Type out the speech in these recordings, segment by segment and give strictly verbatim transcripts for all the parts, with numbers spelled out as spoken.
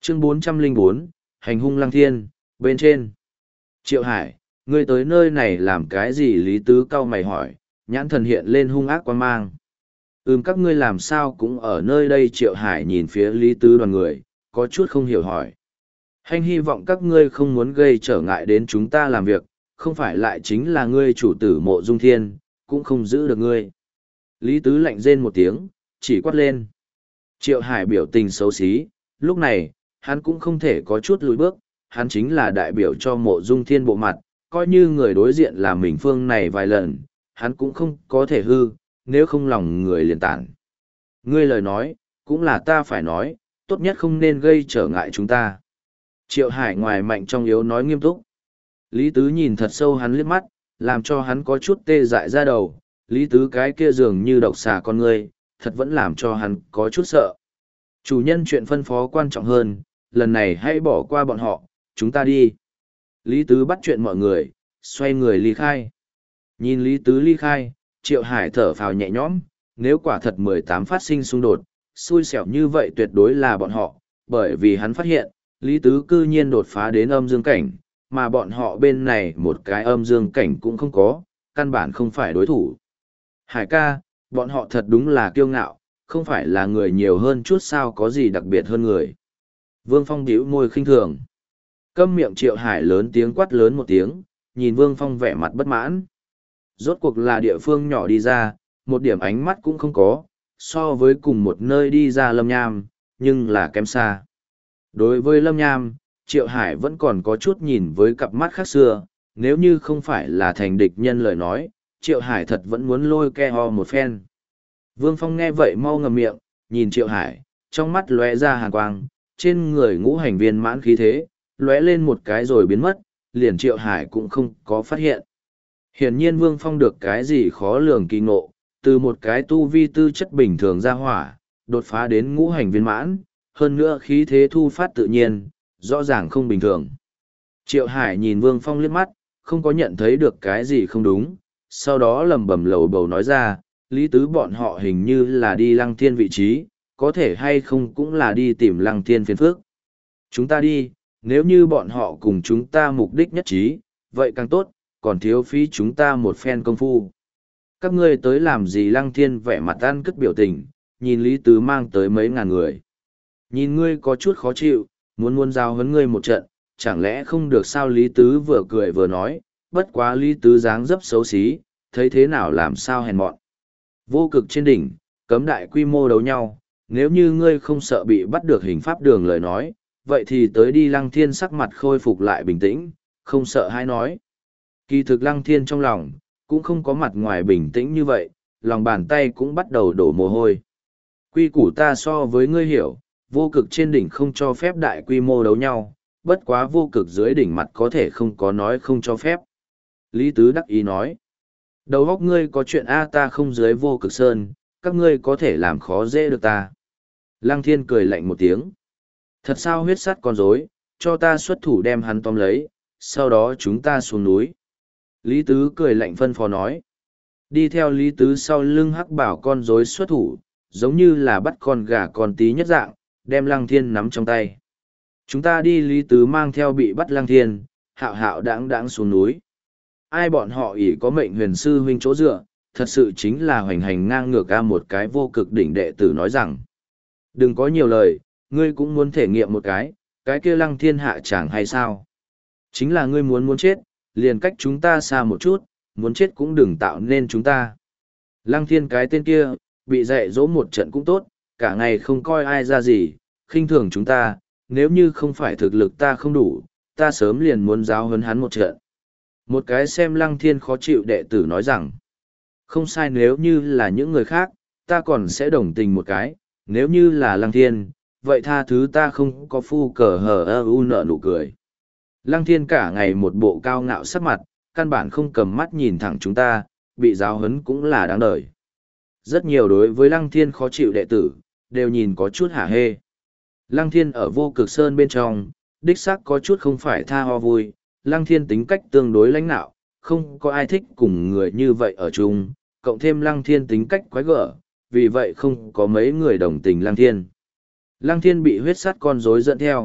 Chương bốn trăm lẻ bốn, Hành hung Lăng Thiên, bên trên. Triệu Hải, ngươi tới nơi này làm cái gì? Lý Tứ cau mày hỏi, nhãn thần hiện lên hung ác quan mang. Ừm, các ngươi làm sao cũng ở nơi đây? Triệu Hải nhìn phía Lý Tứ đoàn người, có chút không hiểu hỏi. Hành hy vọng các ngươi không muốn gây trở ngại đến chúng ta làm việc, không phải lại chính là ngươi chủ tử Mộ Dung Thiên, cũng không giữ được ngươi. Lý Tứ lạnh rên một tiếng, chỉ quát lên. Triệu Hải biểu tình xấu xí, lúc này, hắn cũng không thể có chút lùi bước, hắn chính là đại biểu cho Mộ Dung Thiên bộ mặt, coi như người đối diện là mình phương này vài lần, hắn cũng không có thể hư, nếu không lòng người liền tản. Ngươi lời nói, cũng là ta phải nói, tốt nhất không nên gây trở ngại chúng ta. Triệu Hải ngoài mạnh trong yếu nói nghiêm túc. Lý Tứ nhìn thật sâu hắn liếc mắt, làm cho hắn có chút tê dại ra đầu. Lý Tứ cái kia dường như độc xà con ngươi, thật vẫn làm cho hắn có chút sợ. Chủ nhân chuyện phân phó quan trọng hơn, lần này hãy bỏ qua bọn họ, chúng ta đi. Lý Tứ bắt chuyện mọi người, xoay người ly khai. Nhìn Lý Tứ ly khai, Triệu Hải thở phào nhẹ nhõm, nếu quả thật mười tám phát sinh xung đột, xui xẻo như vậy tuyệt đối là bọn họ, bởi vì hắn phát hiện, Lý Tứ cư nhiên đột phá đến âm dương cảnh, mà bọn họ bên này một cái âm dương cảnh cũng không có, căn bản không phải đối thủ. Hải ca, bọn họ thật đúng là kiêu ngạo, không phải là người nhiều hơn chút sao, có gì đặc biệt hơn người. Vương Phong bĩu môi khinh thường. Câm miệng. Triệu Hải lớn tiếng quát lớn một tiếng, nhìn Vương Phong vẻ mặt bất mãn. Rốt cuộc là địa phương nhỏ đi ra, một điểm ánh mắt cũng không có, so với cùng một nơi đi ra Lâm Nham, nhưng là kém xa. Đối với Lâm Nham, Triệu Hải vẫn còn có chút nhìn với cặp mắt khác xưa, nếu như không phải là thành địch nhân lời nói, Triệu Hải thật vẫn muốn lôi ke ho một phen. Vương Phong nghe vậy mau ngậm miệng, nhìn Triệu Hải, trong mắt lóe ra hàn quang, trên người ngũ hành viên mãn khí thế, lóe lên một cái rồi biến mất, liền Triệu Hải cũng không có phát hiện. Hiển nhiên Vương Phong được cái gì khó lường kỳ ngộ, từ một cái tu vi tư chất bình thường ra hỏa, đột phá đến ngũ hành viên mãn, hơn nữa khí thế thu phát tự nhiên, rõ ràng không bình thường. Triệu Hải nhìn Vương Phong liếc mắt, không có nhận thấy được cái gì không đúng, sau đó lầm bầm lầu bầu nói ra, Lý Tứ bọn họ hình như là đi Lăng Thiên vị trí, có thể hay không cũng là đi tìm Lăng Thiên phiền phước. Chúng ta đi, nếu như bọn họ cùng chúng ta mục đích nhất trí, vậy càng tốt, còn thiếu phí chúng ta một phen công phu. Các ngươi tới làm gì? Lăng Thiên vẻ mặt ăn cất biểu tình, nhìn Lý Tứ mang tới mấy ngàn người. Nhìn ngươi có chút khó chịu, muốn muốn giao huấn ngươi một trận, chẳng lẽ không được sao? Lý Tứ vừa cười vừa nói, bất quá Lý Tứ dáng dấp xấu xí, thấy thế nào làm sao hèn mọn. Vô cực trên đỉnh, cấm đại quy mô đấu nhau, nếu như ngươi không sợ bị bắt được hình pháp đường lời nói, vậy thì tới đi. Lăng Thiên sắc mặt khôi phục lại bình tĩnh, không sợ hay nói. Kỳ thực Lăng Thiên trong lòng, cũng không có mặt ngoài bình tĩnh như vậy, lòng bàn tay cũng bắt đầu đổ mồ hôi. Quy củ ta so với ngươi hiểu, vô cực trên đỉnh không cho phép đại quy mô đấu nhau, bất quá vô cực dưới đỉnh mặt có thể không có nói không cho phép. Lý Tứ đắc ý nói, đầu óc ngươi có chuyện A, ta không dưới vô cực sơn, các ngươi có thể làm khó dễ được ta. Lăng Thiên cười lạnh một tiếng. Thật sao? Huyết sắt con rối, cho ta xuất thủ đem hắn tóm lấy, sau đó chúng ta xuống núi. Lý Tứ cười lạnh phân phó nói. Đi theo Lý Tứ sau lưng hắc bảo con rối xuất thủ, giống như là bắt con gà con tí nhất dạng, đem Lăng Thiên nắm trong tay. Chúng ta đi. Lý Tứ mang theo bị bắt Lăng Thiên, hạo hạo đãng đãng xuống núi. Ai bọn họ ỷ có mệnh huyền sư huynh chỗ dựa, thật sự chính là hoành hành ngang ngược ca. Một cái vô cực đỉnh đệ tử nói rằng, đừng có nhiều lời, ngươi cũng muốn thể nghiệm một cái, cái kia Lăng Thiên hạ chẳng hay sao? Chính là ngươi muốn muốn chết, liền cách chúng ta xa một chút, muốn chết cũng đừng tạo nên chúng ta. Lăng Thiên cái tên kia, bị dạy dỗ một trận cũng tốt, cả ngày không coi ai ra gì, khinh thường chúng ta, nếu như không phải thực lực ta không đủ, ta sớm liền muốn giáo huấn hắn một trận. Một cái xem Lăng Thiên khó chịu đệ tử nói rằng, không sai, nếu như là những người khác, ta còn sẽ đồng tình một cái, nếu như là Lăng Thiên, vậy tha thứ ta không có phu cờ hờ ơ u nợ nụ cười. Lăng Thiên cả ngày một bộ cao ngạo sắc mặt, căn bản không cầm mắt nhìn thẳng chúng ta, bị giáo huấn cũng là đáng đời. Rất nhiều đối với Lăng Thiên khó chịu đệ tử, đều nhìn có chút hả hê. Lăng Thiên ở vô cực sơn bên trong, đích xác có chút không phải tha ho vui. Lăng Thiên tính cách tương đối lãnh nạo, không có ai thích cùng người như vậy ở chung, cộng thêm Lăng Thiên tính cách quái gở, vì vậy không có mấy người đồng tình Lăng Thiên. Lăng Thiên bị huyết sắt con rối dẫn theo,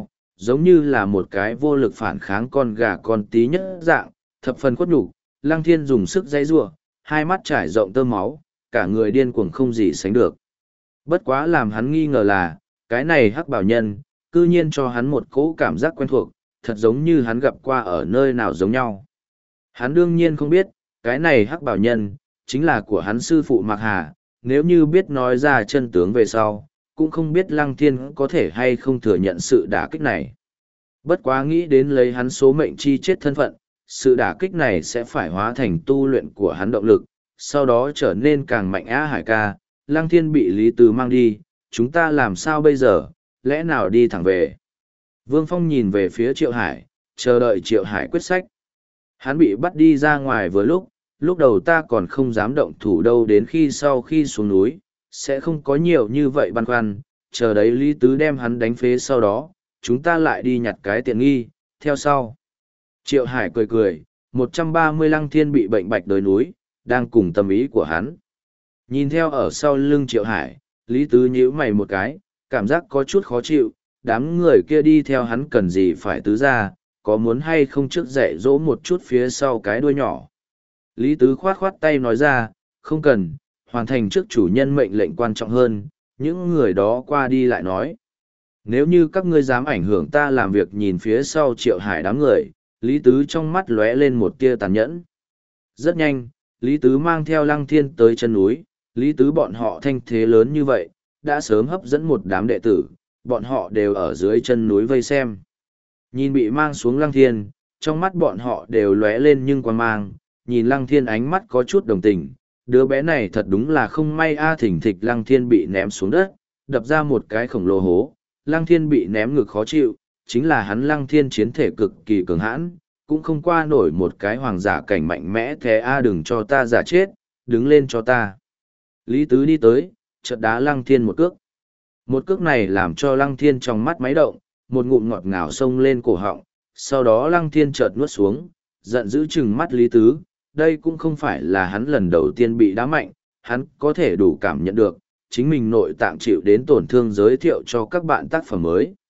giống như là một cái vô lực phản kháng con gà con tí nhất dạng, thập phần khuất nhục. Lăng Thiên dùng sức dãy giụa, hai mắt trải rộng tơ máu, cả người điên cuồng không gì sánh được. Bất quá làm hắn nghi ngờ là, cái này hắc bảo nhân, cư nhiên cho hắn một cỗ cảm giác quen thuộc, thật giống như hắn gặp qua ở nơi nào giống nhau. Hắn đương nhiên không biết, cái này hắc bảo nhân, chính là của hắn sư phụ Mạc Hà, nếu như biết nói ra chân tướng về sau, cũng không biết Lăng Thiên có thể hay không thừa nhận sự đả kích này. Bất quá nghĩ đến lấy hắn số mệnh chi chết thân phận, sự đả kích này sẽ phải hóa thành tu luyện của hắn động lực, sau đó trở nên càng mạnh á hải ca. Lăng Thiên bị Lý Tứ mang đi, chúng ta làm sao bây giờ, lẽ nào đi thẳng về. Vương Phong nhìn về phía Triệu Hải, chờ đợi Triệu Hải quyết sách. Hắn bị bắt đi ra ngoài vừa lúc, lúc đầu ta còn không dám động thủ đâu, đến khi sau khi xuống núi, sẽ không có nhiều như vậy băn khoăn, chờ đấy Lý Tứ đem hắn đánh phế sau đó, chúng ta lại đi nhặt cái tiện nghi, theo sau. Triệu Hải cười cười, một trăm ba mươi Lăng Thiên bị bệnh bạch đồi núi, đang cùng tâm ý của hắn. Nhìn theo ở sau lưng Triệu Hải, Lý Tứ nhíu mày một cái, cảm giác có chút khó chịu, đám người kia đi theo hắn cần gì phải tứ ra, có muốn hay không trước dạy dỗ một chút phía sau cái đuôi nhỏ. Lý Tứ khoát khoát tay nói ra, không cần, hoàn thành trước chủ nhân mệnh lệnh quan trọng hơn, những người đó qua đi lại nói. Nếu như các ngươi dám ảnh hưởng ta làm việc, nhìn phía sau Triệu Hải đám người, Lý Tứ trong mắt lóe lên một tia tàn nhẫn. Rất nhanh, Lý Tứ mang theo Lăng Thiên tới chân núi, Lý Tứ bọn họ thanh thế lớn như vậy, đã sớm hấp dẫn một đám đệ tử, bọn họ đều ở dưới chân núi vây xem. Nhìn bị mang xuống Lăng Thiên, trong mắt bọn họ đều lóe lên nhưng quan mang, nhìn Lăng Thiên ánh mắt có chút đồng tình, đứa bé này thật đúng là không may a. Thỉnh thịch Lăng Thiên bị ném xuống đất, đập ra một cái khổng lồ hố, Lăng Thiên bị ném ngực khó chịu, chính là hắn Lăng Thiên chiến thể cực kỳ cường hãn, cũng không qua nổi một cái hoàng giả cảnh mạnh mẽ thế a. Đừng cho ta giả chết, đứng lên cho ta. Lý Tứ đi tới, chợt đá Lăng Thiên một cước. Một cước này làm cho Lăng Thiên trong mắt máy động, một ngụm ngọt ngào xông lên cổ họng, sau đó Lăng Thiên chợt nuốt xuống, giận dữ chừng mắt Lý Tứ. Đây cũng không phải là hắn lần đầu tiên bị đá mạnh, hắn có thể đủ cảm nhận được, chính mình nội tạng chịu đến tổn thương, giới thiệu cho các bạn tác phẩm mới.